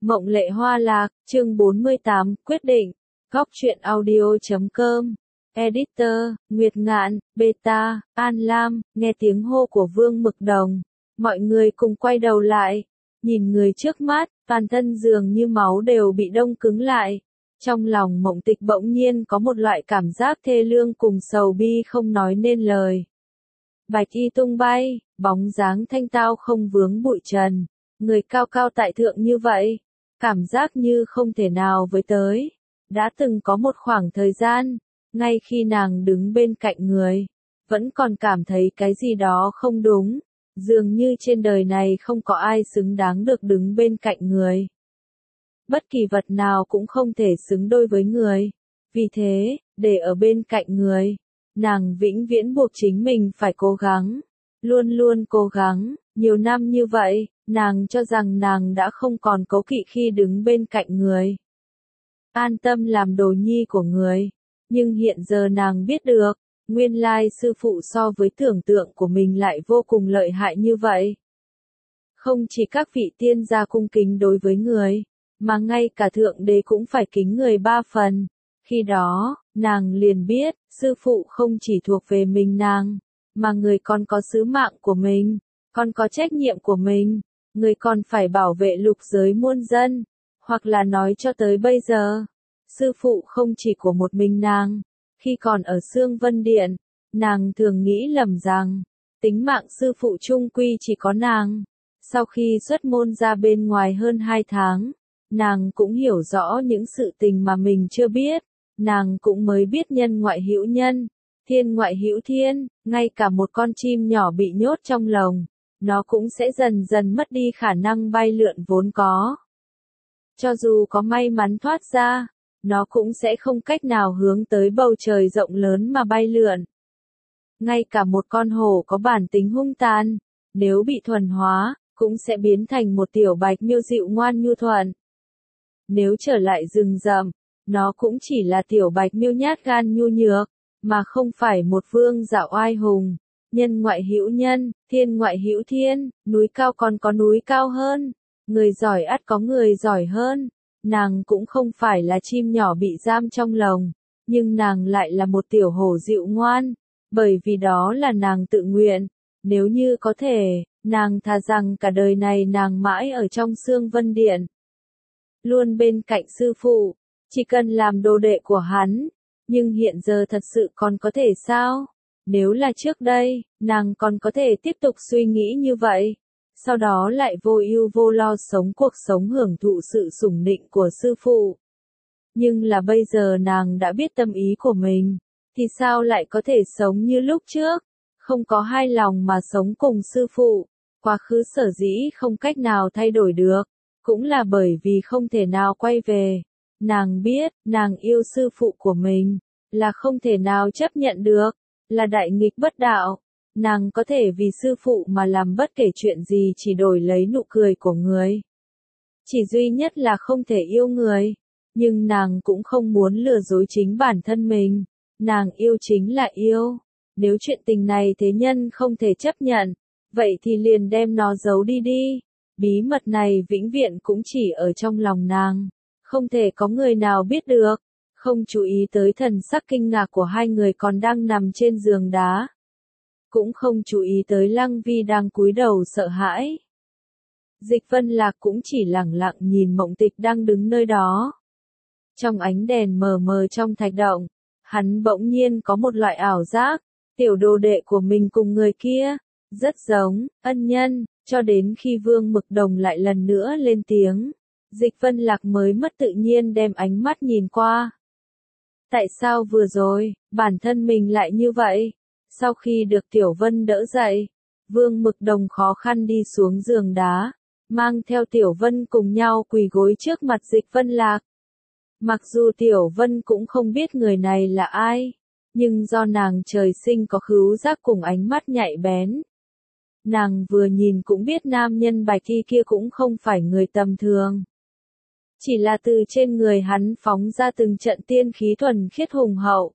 Mộng Lệ Hoa Lạc, chương 48, quyết định. Góc truyện audio.com. Editor, Nguyệt Ngạn, Beta, An Lam, nghe tiếng hô của Vương Mực Đồng. Mọi người cùng quay đầu lại. Nhìn người trước mắt, toàn thân dường như máu đều bị đông cứng lại. Trong lòng Mộng Tịch bỗng nhiên có một loại cảm giác thê lương cùng sầu bi không nói nên lời. Bạch y tung bay, bóng dáng thanh tao không vướng bụi trần. Người cao cao tại thượng như vậy, cảm giác như không thể nào với tới. Đã từng có một khoảng thời gian, ngay khi nàng đứng bên cạnh người, vẫn còn cảm thấy cái gì đó không đúng, dường như trên đời này không có ai xứng đáng được đứng bên cạnh người. Bất kỳ vật nào cũng không thể xứng đôi với người. Vì thế, để ở bên cạnh người, nàng vĩnh viễn buộc chính mình phải cố gắng, luôn luôn cố gắng. Nhiều năm như vậy, nàng cho rằng nàng đã không còn cố kỵ khi đứng bên cạnh người, an tâm làm đồ nhi của người. Nhưng hiện giờ nàng biết được, nguyên lai sư phụ so với tưởng tượng của mình lại vô cùng lợi hại như vậy. Không chỉ các vị tiên gia cung kính đối với người, mà ngay cả thượng đế cũng phải kính người 3 phần. Khi đó, nàng liền biết, sư phụ không chỉ thuộc về mình nàng, mà người còn có sứ mạng của mình, còn có trách nhiệm của mình, người còn phải bảo vệ lục giới muôn dân. Hoặc là nói cho tới bây giờ, sư phụ không chỉ của một mình nàng. Khi còn ở Xương Vân Điện, nàng thường nghĩ lầm rằng, tính mạng sư phụ chung quy chỉ có nàng. Sau khi xuất môn ra bên ngoài hơn 2 tháng, nàng cũng hiểu rõ những sự tình mà mình chưa biết. Nàng cũng mới biết nhân ngoại hữu nhân, thiên ngoại hữu thiên, ngay cả một con chim nhỏ bị nhốt trong lồng, nó cũng sẽ dần dần mất đi khả năng bay lượn vốn có. Cho dù có may mắn thoát ra, nó cũng sẽ không cách nào hướng tới bầu trời rộng lớn mà bay lượn. Ngay cả một con hổ có bản tính hung tàn, nếu bị thuần hóa, cũng sẽ biến thành một tiểu bạch miêu dịu ngoan nhu thuận. Nếu trở lại rừng rậm, nó cũng chỉ là tiểu bạch miêu nhát gan nhu nhược, mà không phải một vương giả oai hùng. Nhân ngoại hữu nhân, thiên ngoại hữu thiên, núi cao còn có núi cao hơn, người giỏi ắt có người giỏi hơn. Nàng cũng không phải là chim nhỏ bị giam trong lồng, nhưng nàng lại là một tiểu hổ dịu ngoan, bởi vì đó là nàng tự nguyện. Nếu như có thể, nàng thà rằng cả đời này nàng mãi ở trong Xương Vân Điện, luôn bên cạnh sư phụ, chỉ cần làm đồ đệ của hắn. Nhưng hiện giờ thật sự còn có thể sao? Nếu là trước đây, nàng còn có thể tiếp tục suy nghĩ như vậy, sau đó lại vô ưu vô lo sống cuộc sống hưởng thụ sự sủng nịnh của sư phụ. Nhưng là bây giờ nàng đã biết tâm ý của mình, thì sao lại có thể sống như lúc trước, không có hai lòng mà sống cùng sư phụ. Quá khứ sở dĩ không cách nào thay đổi được, cũng là bởi vì không thể nào quay về. Nàng biết, nàng yêu sư phụ của mình, là không thể nào chấp nhận được, là đại nghịch bất đạo. Nàng có thể vì sư phụ mà làm bất kể chuyện gì chỉ đổi lấy nụ cười của người. Chỉ duy nhất là không thể yêu người. Nhưng nàng cũng không muốn lừa dối chính bản thân mình. Nàng yêu chính là yêu. Nếu chuyện tình này thế nhân không thể chấp nhận, vậy thì liền đem nó giấu đi đi. Bí mật này vĩnh viễn cũng chỉ ở trong lòng nàng, không thể có người nào biết được. Không chú ý tới thần sắc kinh ngạc của hai người còn đang nằm trên giường đá, cũng không chú ý tới Lăng Vi đang cúi đầu sợ hãi. Dịch Vân Lạc cũng chỉ lẳng lặng nhìn Mộng Tịch đang đứng nơi đó. Trong ánh đèn mờ mờ trong thạch động, hắn bỗng nhiên có một loại ảo giác, tiểu đồ đệ của mình cùng người kia, rất giống, ân nhân. Cho đến khi Vương Mực Đồng lại lần nữa lên tiếng, Dịch Vân Lạc mới mất tự nhiên đem ánh mắt nhìn qua. Tại sao vừa rồi, bản thân mình lại như vậy? Sau khi được Tiểu Vân đỡ dậy, Vương Mực Đồng khó khăn đi xuống giường đá, mang theo Tiểu Vân cùng nhau quỳ gối trước mặt Dịch Vân Lạc. Mặc dù Tiểu Vân cũng không biết người này là ai, nhưng do nàng trời sinh có khứu giác cùng ánh mắt nhạy bén. Nàng vừa nhìn cũng biết nam nhân bạch y kia cũng không phải người tầm thường. Chỉ là từ trên người hắn phóng ra từng trận tiên khí thuần khiết hùng hậu,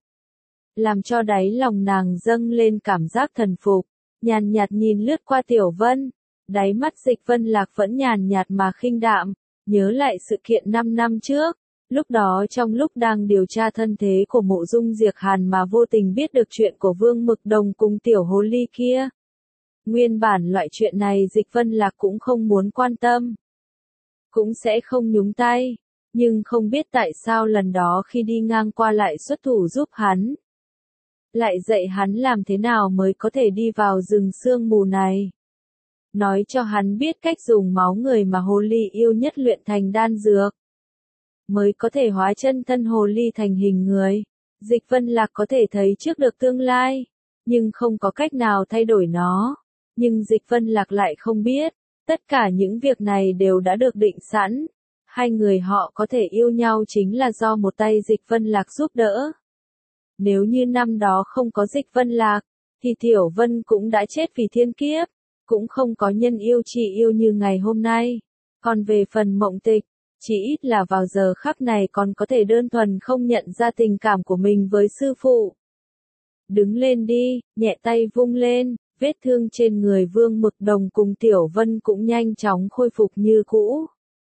làm cho đáy lòng nàng dâng lên cảm giác thần phục. Nhàn nhạt nhìn lướt qua Tiểu Vân, đáy mắt Dịch Vân Lạc vẫn nhàn nhạt mà khinh đạm, nhớ lại sự kiện 5 năm trước. Lúc đó trong lúc đang điều tra thân thế của Mộ Dung Diệc Hàn mà vô tình biết được chuyện của Vương Mực Đồng cùng tiểu hồ ly kia. Nguyên bản loại chuyện này Dịch Vân Lạc cũng không muốn quan tâm. Cũng sẽ không nhúng tay. Nhưng không biết tại sao lần đó khi đi ngang qua lại xuất thủ giúp hắn. Lại dạy hắn làm thế nào mới có thể đi vào rừng sương mù này. Nói cho hắn biết cách dùng máu người mà hồ ly yêu nhất luyện thành đan dược. Mới có thể hóa chân thân hồ ly thành hình người. Dịch Vân Lạc có thể thấy trước được tương lai, nhưng không có cách nào thay đổi nó. Nhưng Dịch Vân Lạc lại không biết, tất cả những việc này đều đã được định sẵn. Hai người họ có thể yêu nhau chính là do một tay Dịch Vân Lạc giúp đỡ. Nếu như năm đó không có Dịch Vân Lạc, thì Tiểu Vân cũng đã chết vì thiên kiếp, cũng không có nhân yêu chỉ yêu như ngày hôm nay. Còn về phần Mộng Tịch, chỉ ít là vào giờ khắc này còn có thể đơn thuần không nhận ra tình cảm của mình với sư phụ. Đứng lên đi, nhẹ tay vung lên, vết thương trên người Vương Mực Đồng cùng Tiểu Vân cũng nhanh chóng khôi phục như cũ.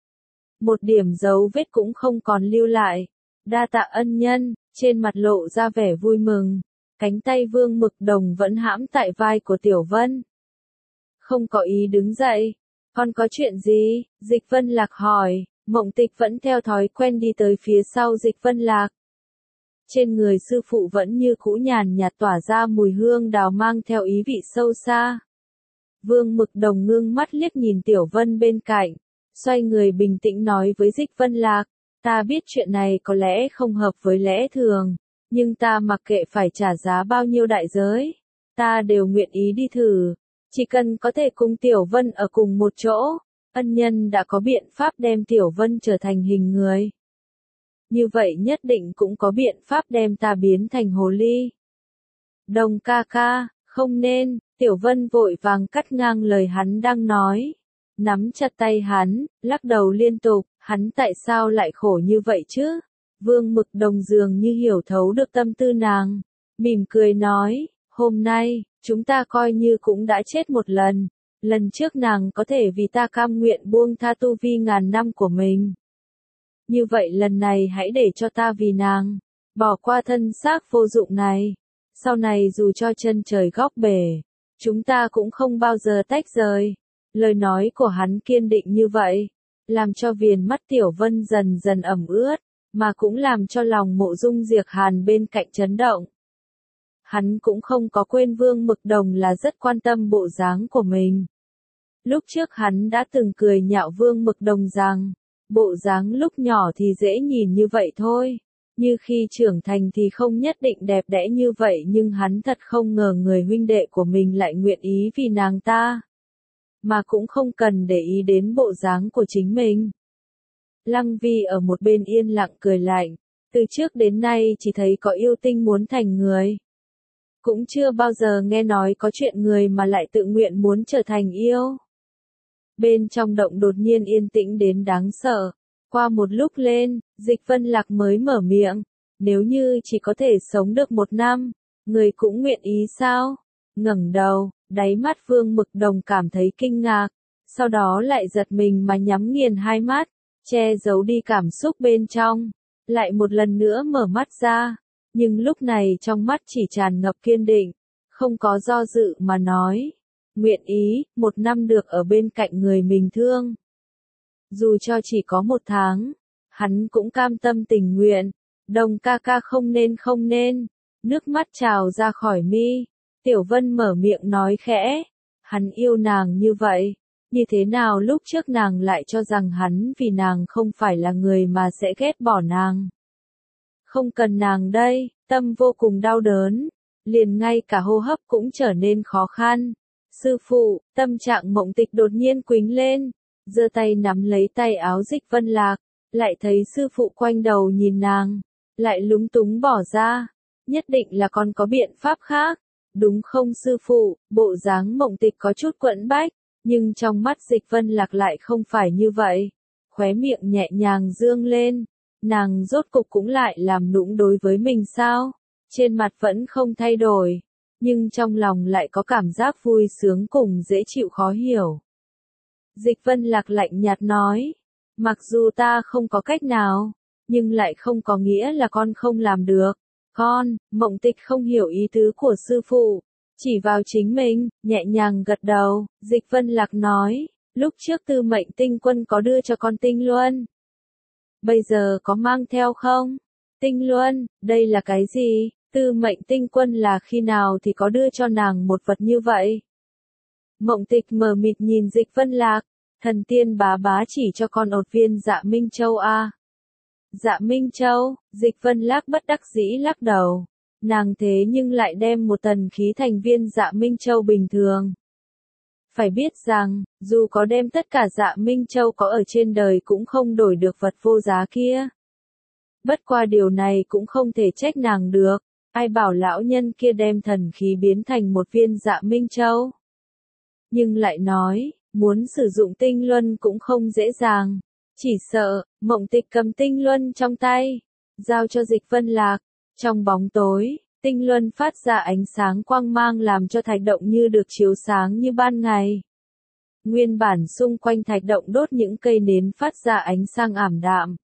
Một điểm dấu vết cũng không còn lưu lại. Đa tạ ân nhân, trên mặt lộ ra vẻ vui mừng. Cánh tay Vương Mực Đồng vẫn hãm tại vai của Tiểu Vân. Không có ý đứng dậy. Còn có chuyện gì? Dịch Vân Lạc hỏi. Mộng Tịch vẫn theo thói quen đi tới phía sau Dịch Vân Lạc. Trên người sư phụ vẫn như cũ nhàn nhạt tỏa ra mùi hương đào mang theo ý vị sâu xa. Vương Mực Đồng ngưng mắt liếc nhìn Tiểu Vân bên cạnh, xoay người bình tĩnh nói với Dịch Vân Lạc, ta biết chuyện này có lẽ không hợp với lẽ thường, nhưng ta mặc kệ phải trả giá bao nhiêu đại giới, ta đều nguyện ý đi thử, chỉ cần có thể cùng Tiểu Vân ở cùng một chỗ, ân nhân đã có biện pháp đem Tiểu Vân trở thành hình người. Như vậy nhất định cũng có biện pháp đem ta biến thành hồ ly. Đồng ca ca, không nên, Tiểu Vân vội vàng cắt ngang lời hắn đang nói. Nắm chặt tay hắn, lắc đầu liên tục, hắn tại sao lại khổ như vậy chứ? Vương Mực Đồng dường như hiểu thấu được tâm tư nàng. Mỉm cười nói, hôm nay, chúng ta coi như cũng đã chết một lần. Lần trước nàng có thể vì ta cam nguyện buông tha tu vi ngàn năm của mình. Như vậy lần này hãy để cho ta vì nàng, bỏ qua thân xác vô dụng này. Sau này dù cho chân trời góc bể, chúng ta cũng không bao giờ tách rời. Lời nói của hắn kiên định như vậy, làm cho viền mắt Tiểu Vân dần dần ẩm ướt, mà cũng làm cho lòng Mộ Dung Diệc Hàn bên cạnh chấn động. Hắn cũng không có quên Vương Mực Đồng là rất quan tâm bộ dáng của mình. Lúc trước hắn đã từng cười nhạo Vương Mực Đồng rằng, bộ dáng lúc nhỏ thì dễ nhìn như vậy thôi, như khi trưởng thành thì không nhất định đẹp đẽ như vậy, nhưng hắn thật không ngờ người huynh đệ của mình lại nguyện ý vì nàng ta, mà cũng không cần để ý đến bộ dáng của chính mình. Lăng Vi ở một bên yên lặng cười lạnh, từ trước đến nay chỉ thấy có yêu tinh muốn thành người. Cũng chưa bao giờ nghe nói có chuyện người mà lại tự nguyện muốn trở thành yêu. Bên trong động đột nhiên yên tĩnh đến đáng sợ. Qua một lúc lên, Dịch Vân Lạc mới mở miệng. Nếu như chỉ có thể sống được 1 năm, người cũng nguyện ý sao? Ngẩng đầu, đáy mắt Vương Mực Đồng cảm thấy kinh ngạc. Sau đó lại giật mình mà nhắm nghiền hai mắt, che giấu đi cảm xúc bên trong. Lại một lần nữa mở mắt ra. Nhưng lúc này trong mắt chỉ tràn ngập kiên định. Không có do dự mà nói. Nguyện ý, 1 năm được ở bên cạnh người mình thương. Dù cho chỉ có 1 tháng, hắn cũng cam tâm tình nguyện. Đồng ca ca không nên. Nước mắt trào ra khỏi mi. Tiểu Vân mở miệng nói khẽ. Hắn yêu nàng như vậy. Như thế nào lúc trước nàng lại cho rằng hắn vì nàng không phải là người mà sẽ ghét bỏ nàng. Không cần nàng đây, tâm vô cùng đau đớn. Liền ngay cả hô hấp cũng trở nên khó khăn. Sư phụ, tâm trạng Mộng Tịch đột nhiên quĩnh lên, giơ tay nắm lấy tay áo Dịch Vân Lạc, lại thấy sư phụ quanh đầu nhìn nàng, lại lúng túng bỏ ra, nhất định là còn có biện pháp khác, đúng không sư phụ? Bộ dáng Mộng Tịch có chút quẫn bách, nhưng trong mắt Dịch Vân Lạc lại không phải như vậy, khóe miệng nhẹ nhàng dương lên, nàng rốt cục cũng lại làm nũng đối với mình sao? Trên mặt vẫn không thay đổi. Nhưng trong lòng lại có cảm giác vui sướng cùng dễ chịu khó hiểu. Dịch Vân Lạc lạnh nhạt nói, Mặc dù ta không có cách nào, nhưng lại không có nghĩa là con không làm được. Con, Mộng Tịch không hiểu ý tứ của sư phụ, chỉ vào chính mình, nhẹ nhàng gật đầu. Dịch Vân Lạc nói, lúc trước Tư Mệnh Tinh Quân có đưa cho con tinh luân. Bây giờ có mang theo không? Tinh luân, đây là cái gì? Tư Mệnh Tinh Quân là khi nào thì có đưa cho nàng một vật như vậy? Mộng Tịch mờ mịt nhìn Dịch Vân Lạc, thần tiên bá bá chỉ cho con một viên Dạ Minh Châu a. Dạ Minh Châu, Dịch Vân Lạc bất đắc dĩ lắc đầu. Nàng thế nhưng lại đem một tần khí thành viên Dạ Minh Châu bình thường. Phải biết rằng, dù có đem tất cả Dạ Minh Châu có ở trên đời cũng không đổi được vật vô giá kia. Bất qua điều này cũng không thể trách nàng được, ai bảo lão nhân kia đem thần khí biến thành một viên Dạ Minh Châu. Nhưng lại nói, muốn sử dụng tinh luân cũng không dễ dàng. Chỉ sợ, Mộng Tịch cầm tinh luân trong tay, giao cho Dịch Vân Lạc. Trong bóng tối, tinh luân phát ra ánh sáng quang mang làm cho thạch động như được chiếu sáng như ban ngày. Nguyên bản xung quanh thạch động đốt những cây nến phát ra ánh sáng ảm đạm.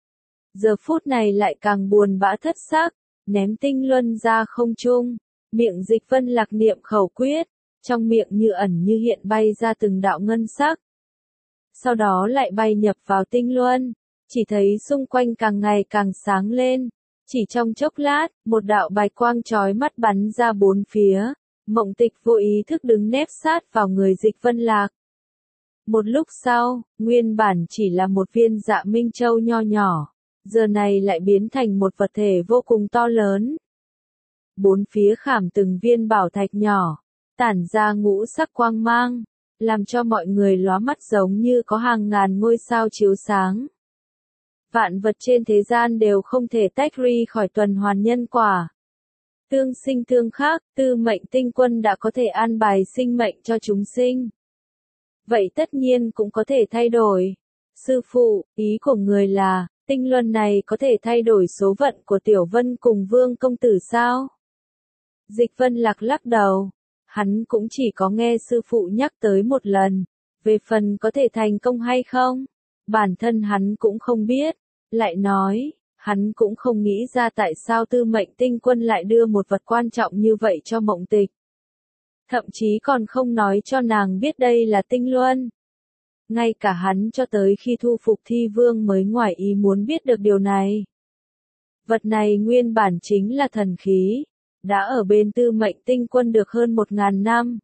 Giờ phút này lại càng buồn bã thất xác, ném tinh luân ra không trung, miệng Dịch Vân Lạc niệm khẩu quyết, trong miệng như ẩn như hiện bay ra từng đạo ngân sắc. Sau đó lại bay nhập vào tinh luân, chỉ thấy xung quanh càng ngày càng sáng lên. Chỉ trong chốc lát, một đạo bạch quang chói mắt bắn ra bốn phía. Mộng Tịch vô ý thức đứng nép sát vào người Dịch Vân Lạc. Một lúc sau, nguyên bản chỉ là một viên Dạ Minh Châu nho nhỏ, giờ này lại biến thành một vật thể vô cùng to lớn. Bốn phía khảm từng viên bảo thạch nhỏ, tản ra ngũ sắc quang mang, làm cho mọi người lóa mắt giống như có hàng ngàn ngôi sao chiếu sáng. Vạn vật trên thế gian đều không thể tách ly khỏi tuần hoàn nhân quả. Tương sinh tương khắc, Tư Mệnh Tinh Quân đã có thể an bài sinh mệnh cho chúng sinh. Vậy tất nhiên cũng có thể thay đổi. Sư phụ, ý của người là, tinh luân này có thể thay đổi số phận của Tiểu Vân cùng Vương công tử sao? Dịch Vân Lạc lắc đầu. Hắn cũng chỉ có nghe sư phụ nhắc tới một lần. Về phần có thể thành công hay không? Bản thân hắn cũng không biết. Lại nói, hắn cũng không nghĩ ra tại sao Tư Mệnh Tinh Quân lại đưa một vật quan trọng như vậy cho Mộng Tịch. Thậm chí còn không nói cho nàng biết đây là tinh luân. Ngay cả hắn cho tới khi thu phục Thi Vương mới ngoài ý muốn biết được điều này. Vật này nguyên bản chính là thần khí, đã ở bên Tư Mệnh Tinh Quân được hơn 1000 năm.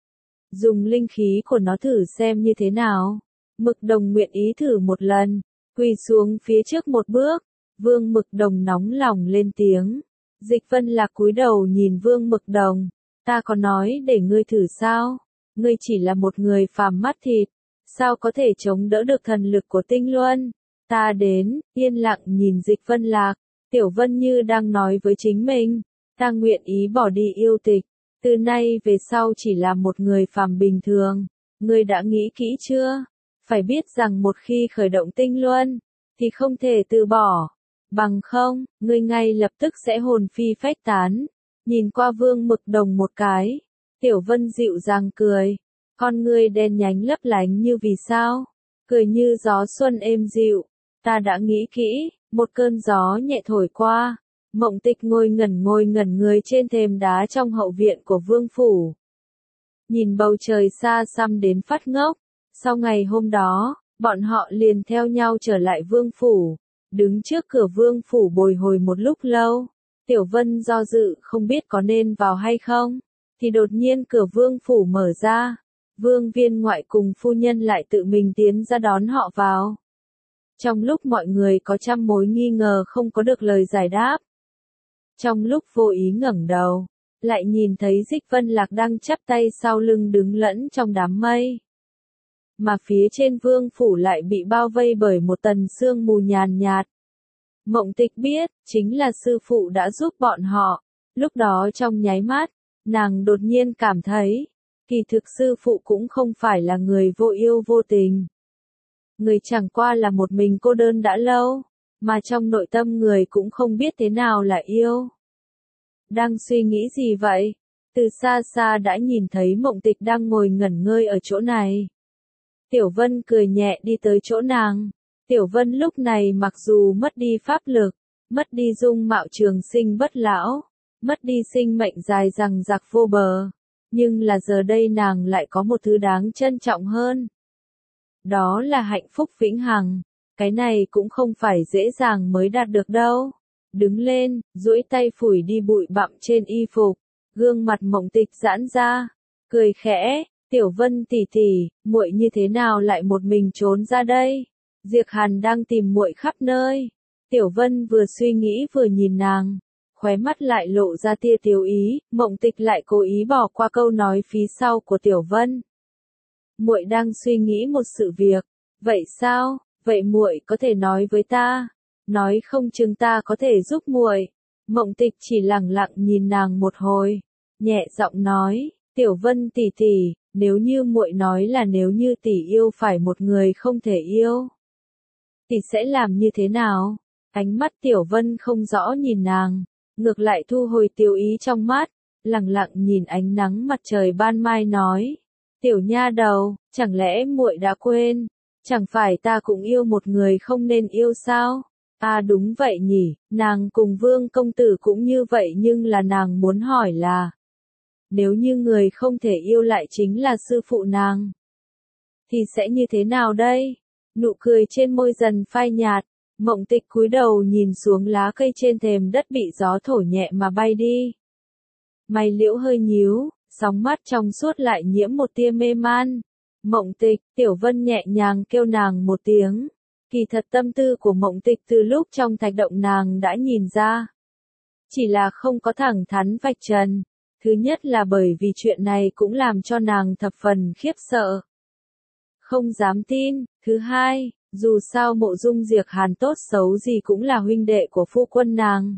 Dùng linh khí của nó thử xem như thế nào. Mực Đồng nguyện ý thử một lần, quỳ xuống phía trước một bước. Vương Mực Đồng nóng lòng lên tiếng. Dịch Vân Lạc cúi đầu nhìn Vương Mực Đồng. Ta có nói để ngươi thử sao? Ngươi chỉ là một người phàm mắt thịt, sao có thể chống đỡ được thần lực của tinh luân? Ta đến, yên lặng nhìn Dịch Vân Lạc. Tiểu Vân như đang nói với chính mình. Ta nguyện ý bỏ đi yêu tịch, từ nay về sau chỉ là một người phàm bình thường. Ngươi đã nghĩ kỹ chưa? Phải biết rằng một khi khởi động tinh luân, thì không thể từ bỏ. Bằng không, ngươi ngay lập tức sẽ hồn phi phách tán. Nhìn qua Vương Mực Đồng một cái, Tiểu Vân dịu dàng cười. Con ngươi đen nhánh lấp lánh như vì sao? Cười như gió xuân êm dịu. Ta đã nghĩ kỹ, một cơn gió nhẹ thổi qua. Mộng Tịch ngồi ngẩn người trên thềm đá trong hậu viện của Vương Phủ. Nhìn bầu trời xa xăm đến phát ngốc. Sau ngày hôm đó, bọn họ liền theo nhau trở lại Vương Phủ. Đứng trước cửa Vương Phủ bồi hồi một lúc lâu. Tiểu Vân do dự không biết có nên vào hay không. Thì đột nhiên cửa Vương Phủ mở ra. Vương viên ngoại cùng phu nhân lại tự mình tiến ra đón họ vào. Trong lúc mọi người có trăm mối nghi ngờ không có được lời giải đáp. Trong lúc vô ý ngẩng đầu, lại nhìn thấy Dịch Vân Lạc đang chắp tay sau lưng đứng lẫn trong đám mây. Mà phía trên Vương Phủ lại bị bao vây bởi một tầng sương mù nhàn nhạt. Mộng Tịch biết, chính là sư phụ đã giúp bọn họ. Lúc đó trong nháy mắt, nàng đột nhiên cảm thấy, kỳ thực sư phụ cũng không phải là người vô yêu vô tình. Người chẳng qua là một mình cô đơn đã lâu, mà trong nội tâm người cũng không biết thế nào là yêu. Đang suy nghĩ gì vậy? Từ xa xa đã nhìn thấy Mộng Tịch đang ngồi ngẩn ngơi ở chỗ này. Tiểu Vân cười nhẹ đi tới chỗ nàng. Tiểu Vân lúc này mặc dù mất đi pháp lực, mất đi dung mạo trường sinh bất lão, mất đi sinh mệnh dài dằng dặc vô bờ, nhưng là giờ đây nàng lại có một thứ đáng trân trọng hơn. Đó là hạnh phúc vĩnh hằng, cái này cũng không phải dễ dàng mới đạt được đâu. Đứng lên, duỗi tay phủi đi bụi bặm trên y phục, gương mặt Mộng Tịch giãn ra, cười khẽ, Tiểu Vân tỷ tỷ, muội như thế nào lại một mình trốn ra đây? Diệp Hàn đang tìm muội khắp nơi. Tiểu Vân vừa suy nghĩ vừa nhìn nàng, khóe mắt lại lộ ra tia tiểu ý, Mộng Tịch lại cố ý bỏ qua câu nói phía sau của Tiểu Vân. Muội đang suy nghĩ một sự việc, vậy sao? Vậy muội có thể nói với ta, nói không chừng ta có thể giúp muội. Mộng Tịch chỉ lặng lặng nhìn nàng một hồi, nhẹ giọng nói, Tiểu Vân tỷ tỷ, nếu như muội nói là nếu như tỷ yêu phải một người không thể yêu, thì sẽ làm như thế nào? Ánh mắt Tiểu Vân không rõ nhìn nàng, ngược lại thu hồi tiêu ý trong mắt, lặng lặng nhìn ánh nắng mặt trời ban mai nói, Tiểu nha đầu, chẳng lẽ muội đã quên, chẳng phải ta cũng yêu một người không nên yêu sao? À đúng vậy nhỉ, nàng cùng Vương công tử cũng như vậy nhưng là nàng muốn hỏi là, nếu như người không thể yêu lại chính là sư phụ nàng, thì sẽ như thế nào đây? Nụ cười trên môi dần phai nhạt, Mộng Tịch cúi đầu nhìn xuống lá cây trên thềm đất bị gió thổi nhẹ mà bay đi. Mày liễu hơi nhíu, sóng mắt trong suốt lại nhiễm một tia mê man. Mộng Tịch, Tiểu Vân nhẹ nhàng kêu nàng một tiếng. Kỳ thật tâm tư của Mộng Tịch từ lúc trong thạch động nàng đã nhìn ra. Chỉ là không có thẳng thắn vạch trần. Thứ nhất là bởi vì chuyện này cũng làm cho nàng thập phần khiếp sợ. Không dám tin. Thứ hai, dù sao Mộ Dung Diệp Hàn tốt xấu gì cũng là huynh đệ của phu quân nàng.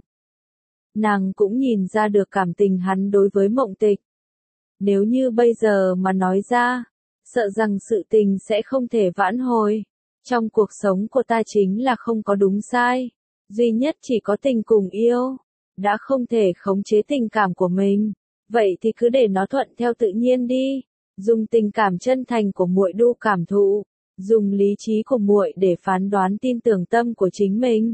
Nàng cũng nhìn ra được cảm tình hắn đối với Mộng Tịch. Nếu như bây giờ mà nói ra, sợ rằng sự tình sẽ không thể vãn hồi. Trong cuộc sống của ta chính là không có đúng sai, duy nhất chỉ có tình cùng yêu. Đã không thể khống chế tình cảm của mình, vậy thì cứ để nó thuận theo tự nhiên đi. Dùng tình cảm chân thành của muội đu cảm thụ, dùng lý trí của muội để phán đoán tin tưởng tâm của chính mình.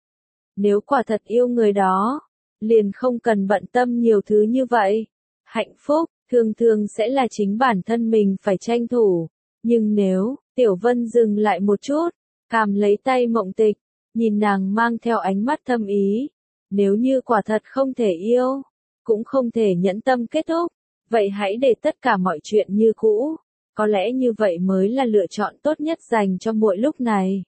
Nếu quả thật yêu người đó, liền không cần bận tâm nhiều thứ như vậy. Hạnh phúc, thường thường sẽ là chính bản thân mình phải tranh thủ. Nhưng nếu, Tiểu Vân dừng lại một chút, cầm lấy tay Mộng Tịch, nhìn nàng mang theo ánh mắt thâm ý. Nếu như quả thật không thể yêu, cũng không thể nhẫn tâm kết thúc, vậy hãy để tất cả mọi chuyện như cũ. Có lẽ như vậy mới là lựa chọn tốt nhất dành cho muội lúc này.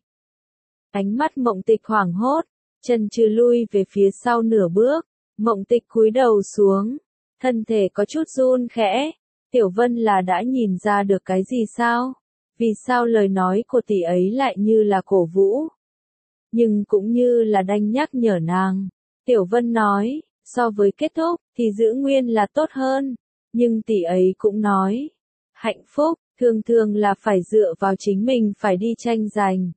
Ánh mắt Mộng Tịch hoảng hốt, chân chừ lui về phía sau nửa bước, Mộng Tịch cúi đầu xuống, thân thể có chút run khẽ. Tiểu Vân là đã nhìn ra được cái gì sao? Vì sao lời nói của tỷ ấy lại như là cổ vũ? Nhưng cũng như là đanh nhắc nhở nàng. Tiểu Vân nói, so với kết thúc, thì giữ nguyên là tốt hơn. Nhưng tỷ ấy cũng nói, hạnh phúc, thường thường là phải dựa vào chính mình phải đi tranh giành.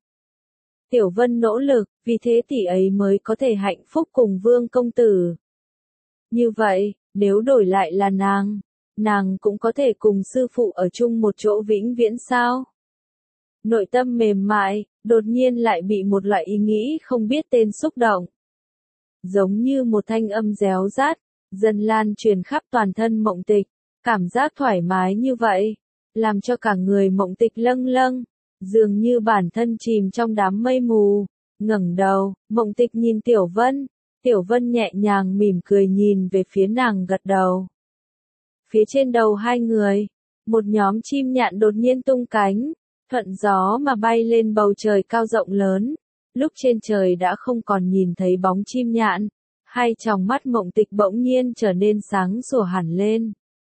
Tiểu Vân nỗ lực, vì thế tỷ ấy mới có thể hạnh phúc cùng Vương công tử. Như vậy, nếu đổi lại là nàng cũng có thể cùng sư phụ ở chung một chỗ vĩnh viễn sao? Nội tâm mềm mại, đột nhiên lại bị một loại ý nghĩ không biết tên xúc động. Giống như một thanh âm réo rát, dần lan truyền khắp toàn thân Mộng Tịch, cảm giác thoải mái như vậy, làm cho cả người Mộng Tịch lâng lâng, dường như bản thân chìm trong đám mây mù. Ngẩng đầu, Mộng Tịch nhìn Tiểu Vân nhẹ nhàng mỉm cười nhìn về phía nàng gật đầu. Phía trên đầu hai người, một nhóm chim nhạn đột nhiên tung cánh, thuận gió mà bay lên bầu trời cao rộng lớn. Lúc trên trời đã không còn nhìn thấy bóng chim nhạn, hai tròng mắt Mộng Tịch bỗng nhiên trở nên sáng sủa hẳn lên.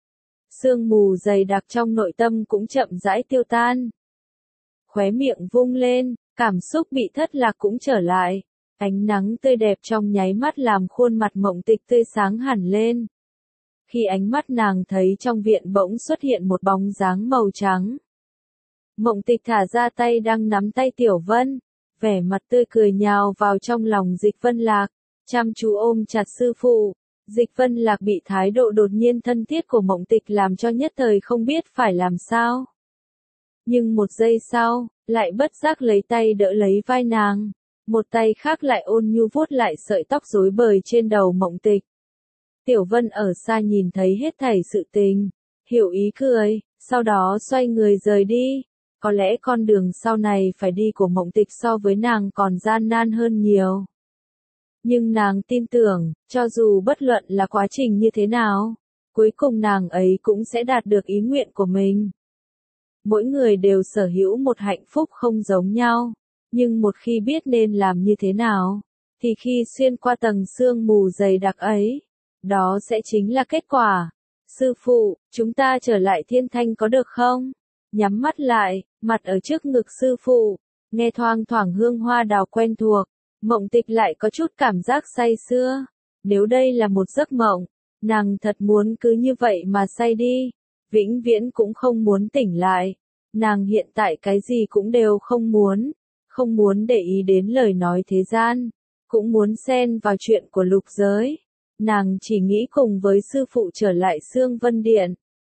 Sương mù dày đặc trong nội tâm cũng chậm rãi tiêu tan. Khóe miệng vung lên, cảm xúc bị thất lạc cũng trở lại. Ánh nắng tươi đẹp trong nháy mắt làm khuôn mặt Mộng Tịch tươi sáng hẳn lên. Khi ánh mắt nàng thấy trong viện bỗng xuất hiện một bóng dáng màu trắng. Mộng Tịch thả ra tay đang nắm tay Tiểu Vân, vẻ mặt tươi cười nhào vào trong lòng Dịch Vân Lạc, chăm chú ôm chặt sư phụ. Dịch Vân Lạc bị thái độ đột nhiên thân thiết của Mộng Tịch làm cho nhất thời không biết phải làm sao. Nhưng một giây sau, lại bất giác lấy tay đỡ lấy vai nàng, một tay khác lại ôn nhu vuốt lại sợi tóc rối bời trên đầu Mộng Tịch. Tiểu Vân ở xa nhìn thấy hết thảy sự tình, hiểu ý cười, sau đó xoay người rời đi. Có lẽ con đường sau này phải đi của Mộng Tịch so với nàng còn gian nan hơn nhiều. Nhưng nàng tin tưởng, cho dù bất luận là quá trình như thế nào, cuối cùng nàng ấy cũng sẽ đạt được ý nguyện của mình. Mỗi người đều sở hữu một hạnh phúc không giống nhau, nhưng một khi biết nên làm như thế nào, thì khi xuyên qua tầng sương mù dày đặc ấy, đó sẽ chính là kết quả. Sư phụ, chúng ta trở lại Thiên Thanh có được không? Nhắm mắt lại, mặt ở trước ngực sư phụ, nghe thoang thoảng hương hoa đào quen thuộc, Mộng Tịch lại có chút cảm giác say sưa. Nếu đây là một giấc mộng, nàng thật muốn cứ như vậy mà say đi, vĩnh viễn cũng không muốn tỉnh lại. Nàng hiện tại cái gì cũng đều không muốn để ý đến lời nói thế gian, cũng muốn xen vào chuyện của lục giới. Nàng chỉ nghĩ cùng với sư phụ trở lại Sương Vân Điện.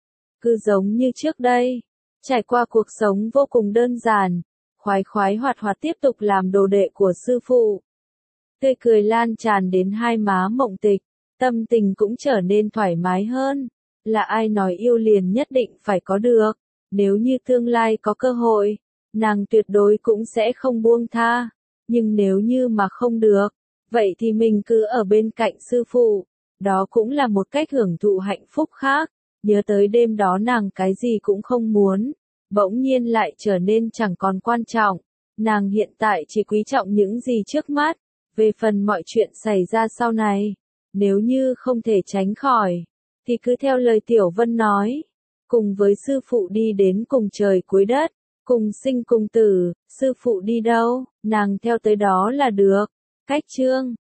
Cứ giống như trước đây, trải qua cuộc sống vô cùng đơn giản, khoái khoái hoạt hoạt tiếp tục làm đồ đệ của sư phụ. Tươi cười lan tràn đến hai má Mộng Tịch, tâm tình cũng trở nên thoải mái hơn. Là ai nói yêu liền nhất định phải có được, nếu như tương lai có cơ hội, nàng tuyệt đối cũng sẽ không buông tha. Nhưng nếu như mà không được, vậy thì mình cứ ở bên cạnh sư phụ, đó cũng là một cách hưởng thụ hạnh phúc khác. Nhớ tới đêm đó nàng cái gì cũng không muốn, bỗng nhiên lại trở nên chẳng còn quan trọng. Nàng hiện tại chỉ quý trọng những gì trước mắt, về phần mọi chuyện xảy ra sau này, nếu như không thể tránh khỏi, thì cứ theo lời Tiểu Vân nói, cùng với sư phụ đi đến cùng trời cuối đất, cùng sinh cùng tử, sư phụ đi đâu, nàng theo tới đó là được. Cách chương